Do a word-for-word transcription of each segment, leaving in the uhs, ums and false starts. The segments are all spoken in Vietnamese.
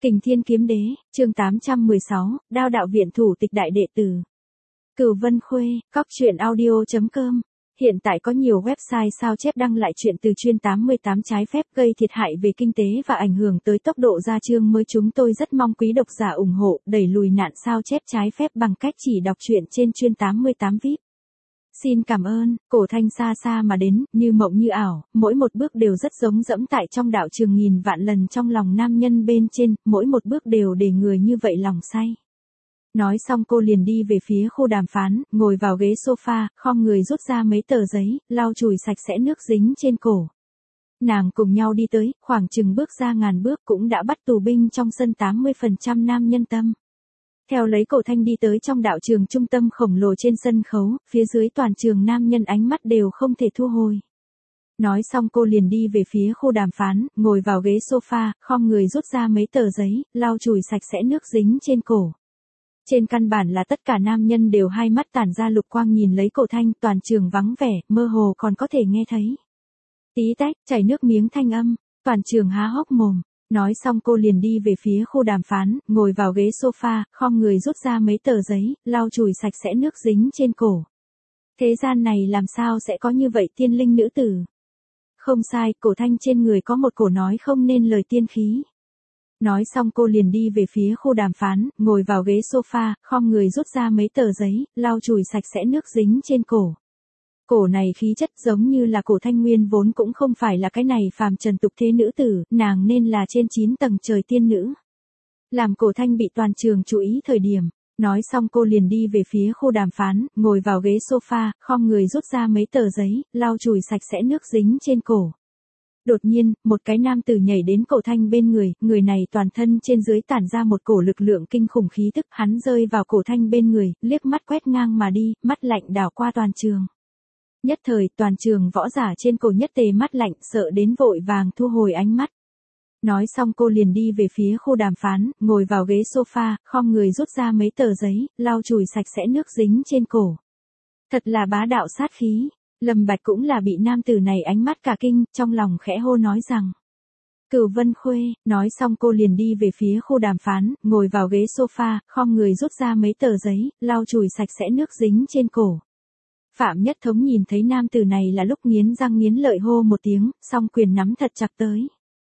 Kình Thiên Kiếm Đế, chương tám trăm mười sáu, Đao đạo viện thủ tịch đại đệ tử. Cửu Vân Khuê, cóc truyện audio chấm com. Hiện tại có nhiều website sao chép đăng lại chuyện từ chuyên tám mươi tám trái phép gây thiệt hại về kinh tế và ảnh hưởng tới tốc độ ra chương mới. Chúng tôi rất mong quý độc giả ủng hộ, đẩy lùi nạn sao chép trái phép bằng cách chỉ đọc truyện trên chuyên tám mươi tám vi ai pi. Xin cảm ơn. Cổ Thanh xa xa mà đến, như mộng như ảo, mỗi một bước đều rất giống dẫm tại trong đạo trường nghìn vạn lần trong lòng nam nhân bên trên, mỗi một bước đều để người như vậy lòng say. Nói xong cô liền đi về phía khu đàm phán, ngồi vào ghế sofa, khom người rút ra mấy tờ giấy, lau chùi sạch sẽ nước dính trên cổ. Nàng cùng nhau đi tới, khoảng chừng bước ra ngàn bước cũng đã bắt tù binh trong sân tám mươi phần trăm nam nhân tâm. Theo lấy Cổ Thanh đi tới trong đạo trường trung tâm khổng lồ trên sân khấu, phía dưới toàn trường nam nhân ánh mắt đều không thể thu hồi. Nói xong cô liền đi về phía khu đàm phán, ngồi vào ghế sofa, khom người rút ra mấy tờ giấy, lau chùi sạch sẽ nước dính trên cổ. Trên căn bản là tất cả nam nhân đều hai mắt tản ra lục quang nhìn lấy Cổ Thanh, toàn trường vắng vẻ, mơ hồ còn có thể nghe thấy tí tách, chảy nước miếng thanh âm, toàn trường há hốc mồm. Nói xong cô liền đi về phía khu đàm phán, ngồi vào ghế sofa, khom người rút ra mấy tờ giấy, lau chùi sạch sẽ nước dính trên cổ. Thế gian này làm sao sẽ có như vậy tiên linh nữ tử? Không sai, Cổ Thanh trên người có một cổ nói không nên lời tiên khí. Nói xong cô liền đi về phía khu đàm phán, ngồi vào ghế sofa, khom người rút ra mấy tờ giấy, lau chùi sạch sẽ nước dính trên cổ. Cổ này khí chất giống như là Cổ Thanh nguyên vốn cũng không phải là cái này phàm trần tục thế nữ tử, nàng nên là trên chín tầng trời tiên nữ. Làm Cổ Thanh bị toàn trường chú ý thời điểm, nói xong cô liền đi về phía khu đàm phán, ngồi vào ghế sofa, khom người rút ra mấy tờ giấy, lau chùi sạch sẽ nước dính trên cổ. Đột nhiên, một cái nam tử nhảy đến Cổ Thanh bên người, người này toàn thân trên dưới tản ra một cổ lực lượng kinh khủng khí tức, hắn rơi vào Cổ Thanh bên người, liếc mắt quét ngang mà đi, mắt lạnh đảo qua toàn trường. Nhất thời, toàn trường võ giả trên cổ nhất tề mắt lạnh, sợ đến vội vàng thu hồi ánh mắt. Nói xong cô liền đi về phía khu đàm phán, ngồi vào ghế sofa, khom người rút ra mấy tờ giấy, lau chùi sạch sẽ nước dính trên cổ. Thật là bá đạo sát khí. Lâm Bạch cũng là bị nam tử này ánh mắt cả kinh, trong lòng khẽ hô nói rằng. Cửu Vân Khuê, nói xong cô liền đi về phía khu đàm phán, ngồi vào ghế sofa, khom người rút ra mấy tờ giấy, lau chùi sạch sẽ nước dính trên cổ. Phạm Nhất Thống nhìn thấy nam tử này là lúc nghiến răng nghiến lợi hô một tiếng, song quyền nắm thật chặt tới.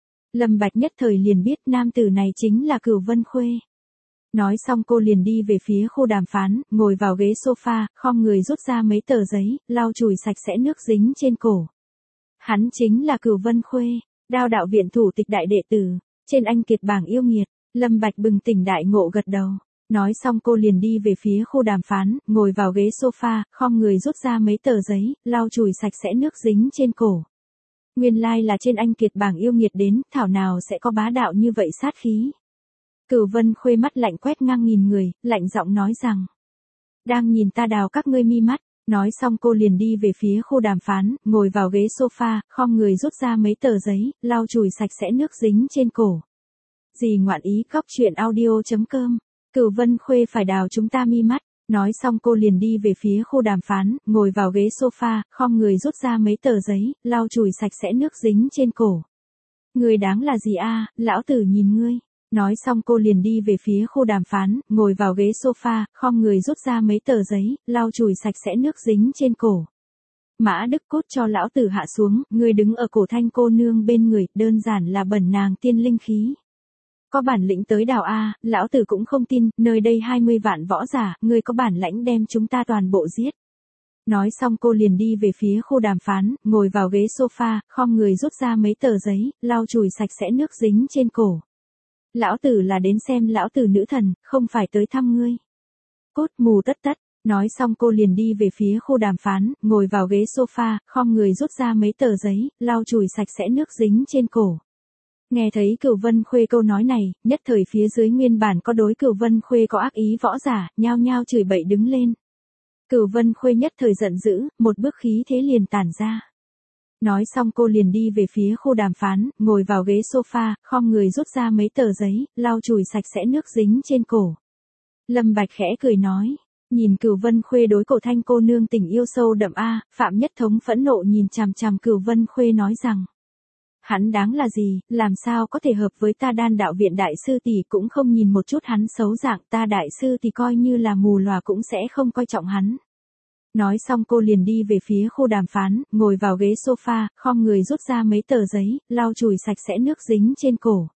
Lâm Bạch nhất thời liền biết nam tử này chính là Cửu Vân Khuê. Nói xong cô liền đi về phía khu đàm phán, ngồi vào ghế sofa, khom người rút ra mấy tờ giấy, lau chùi sạch sẽ nước dính trên cổ. Hắn chính là Cửu Vân Khuê, Đao đạo viện thủ tịch đại đệ tử, trên anh kiệt bảng yêu nghiệt. Lâm Bạch bừng tỉnh đại ngộ gật đầu. Nói xong cô liền đi về phía khu đàm phán, ngồi vào ghế sofa, khom người rút ra mấy tờ giấy, lau chùi sạch sẽ nước dính trên cổ. Nguyên lai là trên anh kiệt bảng yêu nghiệt đến, thảo nào sẽ có bá đạo như vậy sát khí. Cửu Vân Khuê mắt lạnh quét ngang nghìn người, lạnh giọng nói rằng. Đang nhìn ta đào các ngươi mi mắt. Nói xong cô liền đi về phía khu đàm phán, ngồi vào ghế sofa, khom người rút ra mấy tờ giấy, lau chùi sạch sẽ nước dính trên cổ. Gì ngoạn ý cóc truyện audio chấm com. Cửu Vân Khuê phải đào chúng ta mi mắt. Nói xong cô liền đi về phía khu đàm phán, ngồi vào ghế sofa, khom người rút ra mấy tờ giấy, lau chùi sạch sẽ nước dính trên cổ. Người đáng là gì a, lão tử nhìn ngươi. Nói xong cô liền đi về phía khu đàm phán, ngồi vào ghế sofa, khom người rút ra mấy tờ giấy, lau chùi sạch sẽ nước dính trên cổ. Mã Đức Cốt cho lão tử hạ xuống, ngươi đứng ở Cổ Thanh cô nương bên người, đơn giản là bẩn nàng tiên linh khí. Có bản lĩnh tới đào a, lão tử cũng không tin, nơi đây hai mươi vạn võ giả, ngươi có bản lãnh đem chúng ta toàn bộ giết. Nói xong cô liền đi về phía khu đàm phán, ngồi vào ghế sofa, khom người rút ra mấy tờ giấy, lau chùi sạch sẽ nước dính trên cổ. Lão tử là đến xem lão tử nữ thần, không phải tới thăm ngươi. Cốt mù tất tất. Nói xong cô liền đi về phía khu đàm phán, ngồi vào ghế sofa, khom người rút ra mấy tờ giấy, lau chùi sạch sẽ nước dính trên cổ. Nghe thấy Cửu Vân Khuê câu nói này, nhất thời phía dưới nguyên bản có đối Cửu Vân Khuê có ác ý võ giả, nhao nhao chửi bậy đứng lên. Cửu Vân Khuê nhất thời giận dữ, một bước khí thế liền tản ra. Nói xong cô liền đi về phía khu đàm phán, ngồi vào ghế sofa, khom người rút ra mấy tờ giấy, lau chùi sạch sẽ nước dính trên cổ. Lâm Bạch khẽ cười nói, nhìn Cửu Vân Khuê đối Cổ Thanh cô nương tình yêu sâu đậm a, Phạm Nhất Thống phẫn nộ nhìn chằm chằm Cửu Vân Khuê nói rằng. Hắn đáng là gì, làm sao có thể hợp với ta đan đạo viện đại sư tỷ cũng không nhìn một chút hắn xấu dạng ta đại sư thì coi như là mù lòa cũng sẽ không coi trọng hắn. Nói xong cô liền đi về phía khu đàm phán, ngồi vào ghế sofa, khom người rút ra mấy tờ giấy, lau chùi sạch sẽ nước dính trên cổ.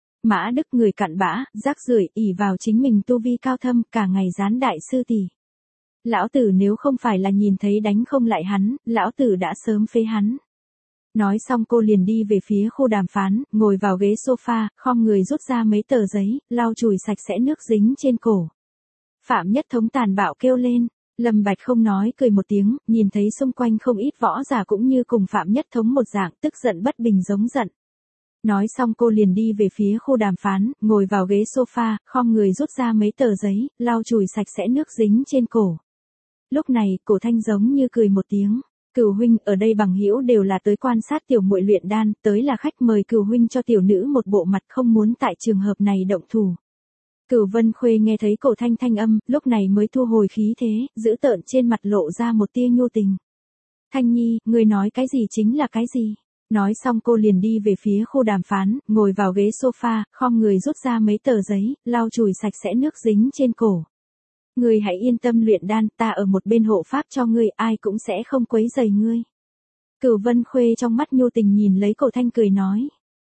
Mã Đức người cặn bã, rác rưởi, ỷ vào chính mình tu vi cao thâm, cả ngày gián đại sư tỷ. Lão tử nếu không phải là nhìn thấy đánh không lại hắn, lão tử đã sớm phế hắn. Nói xong cô liền đi về phía khu đàm phán, ngồi vào ghế sofa, khom người rút ra mấy tờ giấy, lau chùi sạch sẽ nước dính trên cổ. Phạm Nhất Thống tàn bạo kêu lên. Lâm Bạch không nói cười một tiếng, nhìn thấy xung quanh không ít võ giả cũng như cùng Phạm Nhất Thống một dạng, tức giận bất bình giống giận. Nói xong cô liền đi về phía khu đàm phán, ngồi vào ghế sofa, khom người rút ra mấy tờ giấy, lau chùi sạch sẽ nước dính trên cổ. Lúc này, Cổ Thanh giống như cười một tiếng. Cửu huynh, ở đây bằng hữu đều là tới quan sát tiểu muội luyện đan, tới là khách mời Cửu huynh cho tiểu nữ một bộ mặt, không muốn tại trường hợp này động thủ. Cửu Vân Khuê nghe thấy Cổ Thanh thanh âm, lúc này mới thu hồi khí thế, giữ tợn trên mặt lộ ra một tia nhu tình. Thanh Nhi, ngươi nói cái gì chính là cái gì? Nói xong cô liền đi về phía khu đàm phán, ngồi vào ghế sofa, khom người rút ra mấy tờ giấy, lau chùi sạch sẽ nước dính trên cổ. Ngươi hãy yên tâm luyện đan, ta ở một bên hộ pháp cho ngươi, ai cũng sẽ không quấy rầy ngươi. Cửu Vân Khuê trong mắt nhu tình nhìn lấy Cổ Thanh cười nói.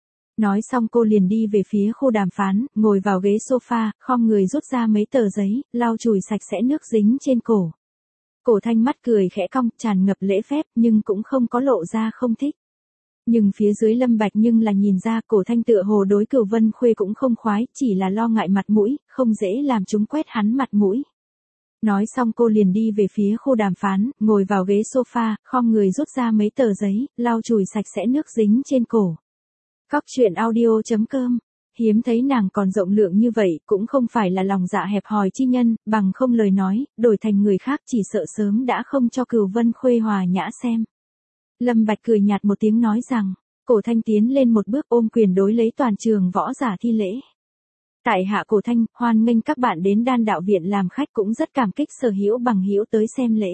Nói xong cô liền đi về phía khu đàm phán, ngồi vào ghế sofa, khom người rút ra mấy tờ giấy, lau chùi sạch sẽ nước dính trên cổ. Cổ Thanh mắt cười khẽ cong, tràn ngập lễ phép, nhưng cũng không có lộ ra không thích. Nhưng phía dưới Lâm Bạch nhưng là nhìn ra Cổ Thanh tựa hồ đối Cửu Vân Khuê cũng không khoái, chỉ là lo ngại mặt mũi, không dễ làm chúng quét hắn mặt mũi. Nói xong cô liền đi về phía khu đàm phán, ngồi vào ghế sofa, khom người rút ra mấy tờ giấy, lau chùi sạch sẽ nước dính trên cổ. Cóc truyện audio chấm com. Hiếm thấy nàng còn rộng lượng như vậy, cũng không phải là lòng dạ hẹp hòi chi nhân, bằng không lời nói, đổi thành người khác chỉ sợ sớm đã không cho Cửu Vân Khuê hòa nhã xem. Lâm Bạch cười nhạt một tiếng nói rằng, Cổ Thanh tiến lên một bước ôm quyền đối lấy toàn trường võ giả thi lễ. Tại hạ Cổ Thanh, hoan nghênh các bạn đến đan đạo viện làm khách, cũng rất cảm kích sở hữu bằng hữu tới xem lễ.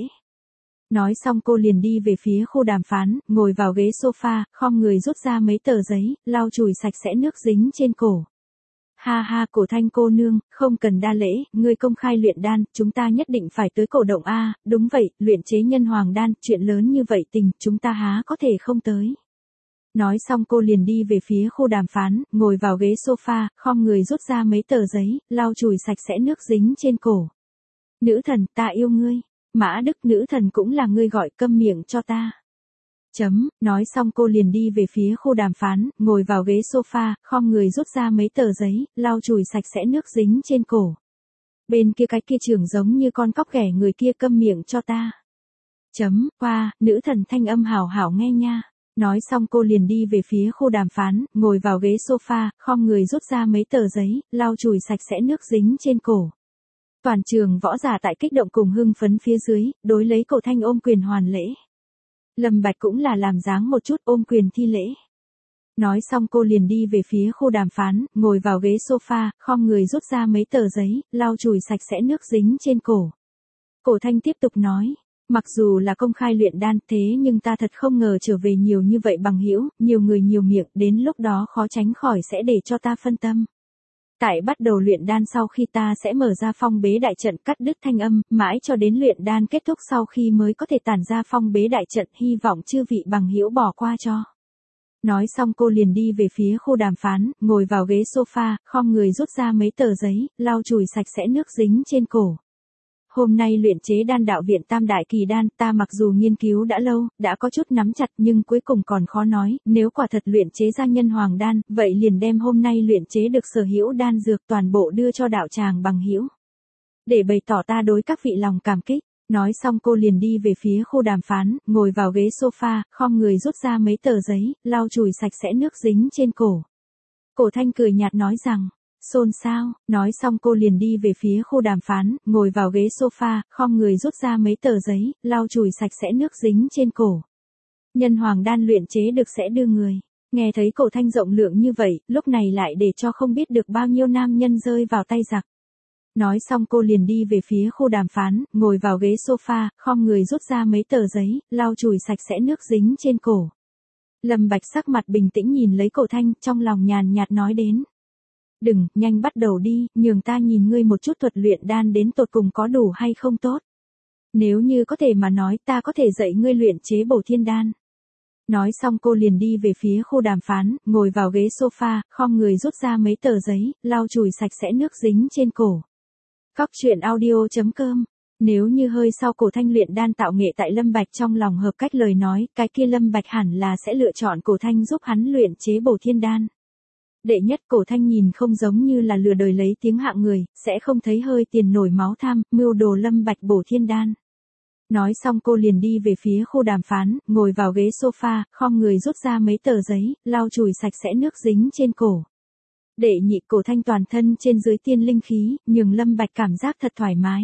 Nói xong cô liền đi về phía khu đàm phán, ngồi vào ghế sofa, khom người rút ra mấy tờ giấy, lau chùi sạch sẽ nước dính trên cổ. Ha ha, Cổ Thanh cô nương, không cần đa lễ, ngươi công khai luyện đan, chúng ta nhất định phải tới cổ động a. Đúng vậy, luyện chế nhân hoàng đan, chuyện lớn như vậy tình, chúng ta há có thể không tới. Nói xong cô liền đi về phía khu đàm phán, ngồi vào ghế sofa, khom người rút ra mấy tờ giấy, lau chùi sạch sẽ nước dính trên cổ. Nữ thần, ta yêu ngươi. Mã Đức, nữ thần cũng là ngươi, gọi câm miệng cho ta. Chấm, nói xong cô liền đi về phía khu đàm phán, ngồi vào ghế sofa, khom người rút ra mấy tờ giấy, lau chùi sạch sẽ nước dính trên cổ. Bên kia cái kia trưởng giống như con cóc ghẻ, người kia câm miệng cho ta. Chấm, qua, nữ thần thanh âm hảo hảo nghe nha. Nói xong cô liền đi về phía khu đàm phán, ngồi vào ghế sofa, khom người rút ra mấy tờ giấy, lau chùi sạch sẽ nước dính trên cổ. Toàn trường võ giả tại kích động cùng hưng phấn phía dưới, đối lấy Cổ Thanh ôm quyền hoàn lễ. Lâm Bạch cũng là làm dáng một chút ôm quyền thi lễ. Nói xong cô liền đi về phía khu đàm phán, ngồi vào ghế sofa, khom người rút ra mấy tờ giấy, lau chùi sạch sẽ nước dính trên cổ. Cổ Thanh tiếp tục nói, mặc dù là công khai luyện đan thế nhưng ta thật không ngờ trở về nhiều như vậy bằng hữu, nhiều người nhiều miệng, đến lúc đó khó tránh khỏi sẽ để cho ta phân tâm. Tại bắt đầu luyện đan sau khi ta sẽ mở ra phong bế đại trận cắt đứt thanh âm, mãi cho đến luyện đan kết thúc sau khi mới có thể tản ra phong bế đại trận, hy vọng chư vị bằng hữu bỏ qua cho. Nói xong cô liền đi về phía khu đàm phán, ngồi vào ghế sofa, khom người rút ra mấy tờ giấy, lau chùi sạch sẽ nước dính trên cổ. Hôm nay luyện chế đan đạo viện tam đại kỳ đan, ta mặc dù nghiên cứu đã lâu, đã có chút nắm chặt nhưng cuối cùng còn khó nói, nếu quả thật luyện chế ra nhân hoàng đan, vậy liền đem hôm nay luyện chế được sở hữu đan dược toàn bộ đưa cho đạo tràng bằng hữu. Để bày tỏ ta đối các vị lòng cảm kích, nói xong cô liền đi về phía khu đàm phán, ngồi vào ghế sofa, khom người rút ra mấy tờ giấy, lau chùi sạch sẽ nước dính trên cổ. Cổ Thanh cười nhạt nói rằng, xôn xao, nói xong cô liền đi về phía khu đàm phán, ngồi vào ghế sofa, khom người rút ra mấy tờ giấy, lau chùi sạch sẽ nước dính trên cổ. Nhân hoàng đan luyện chế được sẽ đưa người. Nghe thấy Cổ Thanh rộng lượng như vậy, lúc này lại để cho không biết được bao nhiêu nam nhân rơi vào tay giặc. Nói xong cô liền đi về phía khu đàm phán, ngồi vào ghế sofa, khom người rút ra mấy tờ giấy, lau chùi sạch sẽ nước dính trên cổ. Lâm Bạch sắc mặt bình tĩnh nhìn lấy Cổ Thanh, trong lòng nhàn nhạt nói đến. Đừng, nhanh bắt đầu đi, nhường ta nhìn ngươi một chút thuật luyện đan đến tột cùng có đủ hay không tốt. Nếu như có thể mà nói ta có thể dạy ngươi luyện chế bổ thiên đan. Nói xong cô liền đi về phía khu đàm phán, ngồi vào ghế sofa, khom người rút ra mấy tờ giấy, lau chùi sạch sẽ nước dính trên cổ. Cóc truyện audio chấm com. Nếu như hơi sau Cổ Thanh luyện đan tạo nghệ tại Lâm Bạch trong lòng hợp cách lời nói, cái kia Lâm Bạch hẳn là sẽ lựa chọn Cổ Thanh giúp hắn luyện chế bổ thiên đan. Đệ nhất, Cổ Thanh nhìn không giống như là lừa đời lấy tiếng hạng người, sẽ không thấy hơi tiền nổi máu tham, mưu đồ Lâm Bạch bổ thiên đan. Nói xong cô liền đi về phía khu đàm phán, ngồi vào ghế sofa, khom người rút ra mấy tờ giấy, lau chùi sạch sẽ nước dính trên cổ. Đệ nhị, Cổ Thanh toàn thân trên dưới tiên linh khí, nhường Lâm Bạch cảm giác thật thoải mái.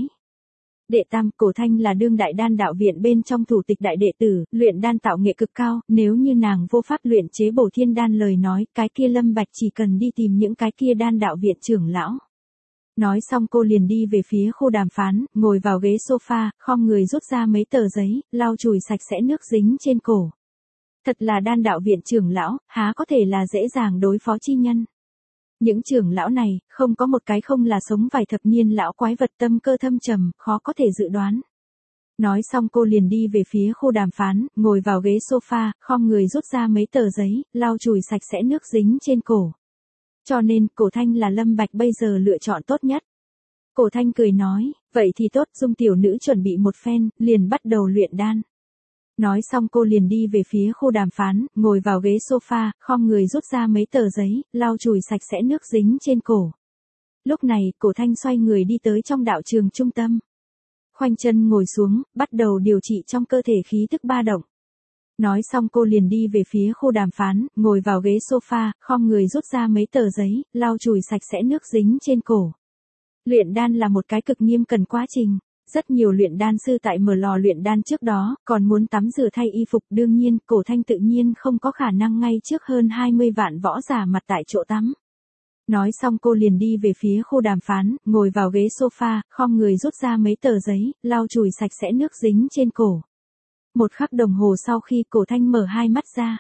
Đệ tam, Cổ Thanh là đương đại đan đạo viện bên trong thủ tịch đại đệ tử, luyện đan tạo nghệ cực cao, nếu như nàng vô pháp luyện chế bổ thiên đan lời nói, cái kia Lâm Bạch chỉ cần đi tìm những cái kia đan đạo viện trưởng lão. Nói xong cô liền đi về phía khu đàm phán, ngồi vào ghế sofa, khom người rút ra mấy tờ giấy, lau chùi sạch sẽ nước dính trên cổ. Thật là đan đạo viện trưởng lão, há có thể là dễ dàng đối phó chi nhân. Những trưởng lão này, không có một cái không là sống vài thập niên lão quái vật tâm cơ thâm trầm, khó có thể dự đoán. Nói xong cô liền đi về phía khu đàm phán, ngồi vào ghế sofa, khom người rút ra mấy tờ giấy, lau chùi sạch sẽ nước dính trên cổ. Cho nên, Cổ Thanh là Lâm Bạch bây giờ lựa chọn tốt nhất. Cổ Thanh cười nói, vậy thì tốt, Dung tiểu nữ chuẩn bị một phen, liền bắt đầu luyện đan. Nói xong cô liền đi về phía khu đàm phán, ngồi vào ghế sofa, khom người rút ra mấy tờ giấy, lau chùi sạch sẽ nước dính trên cổ. Lúc này, Cổ Thanh xoay người đi tới trong đạo trường trung tâm. Khoanh chân ngồi xuống, bắt đầu điều trị trong cơ thể khí tức ba động. Nói xong cô liền đi về phía khu đàm phán, ngồi vào ghế sofa, khom người rút ra mấy tờ giấy, lau chùi sạch sẽ nước dính trên cổ. Luyện đan là một cái cực nghiêm cẩn quá trình. Rất nhiều luyện đan sư tại mở lò luyện đan trước đó, còn muốn tắm rửa thay y phục, đương nhiên, Cổ Thanh tự nhiên không có khả năng ngay trước hơn hai mươi vạn võ giả mặt tại chỗ tắm. Nói xong cô liền đi về phía khu đàm phán, ngồi vào ghế sofa, khom người rút ra mấy tờ giấy, lau chùi sạch sẽ nước dính trên cổ. Một khắc đồng hồ sau khi Cổ Thanh mở hai mắt ra.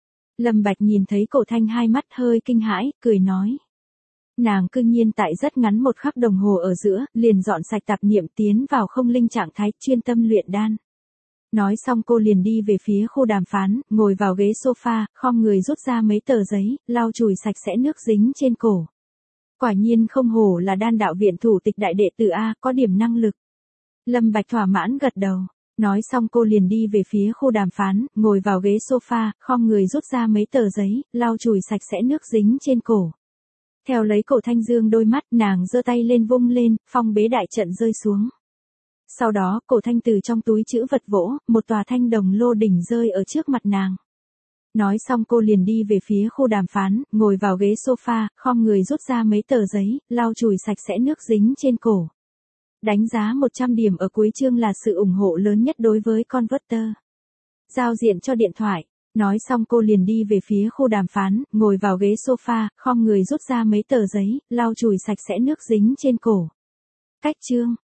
Lâm Bạch nhìn thấy Cổ Thanh hai mắt hơi kinh hãi, cười nói. Nàng cư nhiên tại rất ngắn một khắc đồng hồ ở giữa, liền dọn sạch tạp niệm tiến vào không linh trạng thái, chuyên tâm luyện đan. Nói xong cô liền đi về phía khu đàm phán, ngồi vào ghế sofa, khom người rút ra mấy tờ giấy, lau chùi sạch sẽ nước dính trên cổ. Quả nhiên không hổ là đan đạo viện thủ tịch đại đệ tử A, có điểm năng lực. Lâm Bạch thỏa mãn gật đầu. Nói xong cô liền đi về phía khu đàm phán, ngồi vào ghế sofa, khom người rút ra mấy tờ giấy, lau chùi sạch sẽ nước dính trên cổ. Theo lấy Cổ Thanh dương đôi mắt, nàng giơ tay lên vung lên, phong bế đại trận rơi xuống. Sau đó, Cổ Thanh từ trong túi trữ vật vỗ, một tòa thanh đồng lô đỉnh rơi ở trước mặt nàng. Nói xong cô liền đi về phía khu đàm phán, ngồi vào ghế sofa, khom người rút ra mấy tờ giấy, lau chùi sạch sẽ nước dính trên cổ. Đánh giá một trăm điểm ở cuối chương là sự ủng hộ lớn nhất đối với Converter. Giao diện cho điện thoại. Nói xong cô liền đi về phía khu đàm phán, ngồi vào ghế sofa, khom người rút ra mấy tờ giấy, lau chùi sạch sẽ nước dính trên cổ. Cách chương.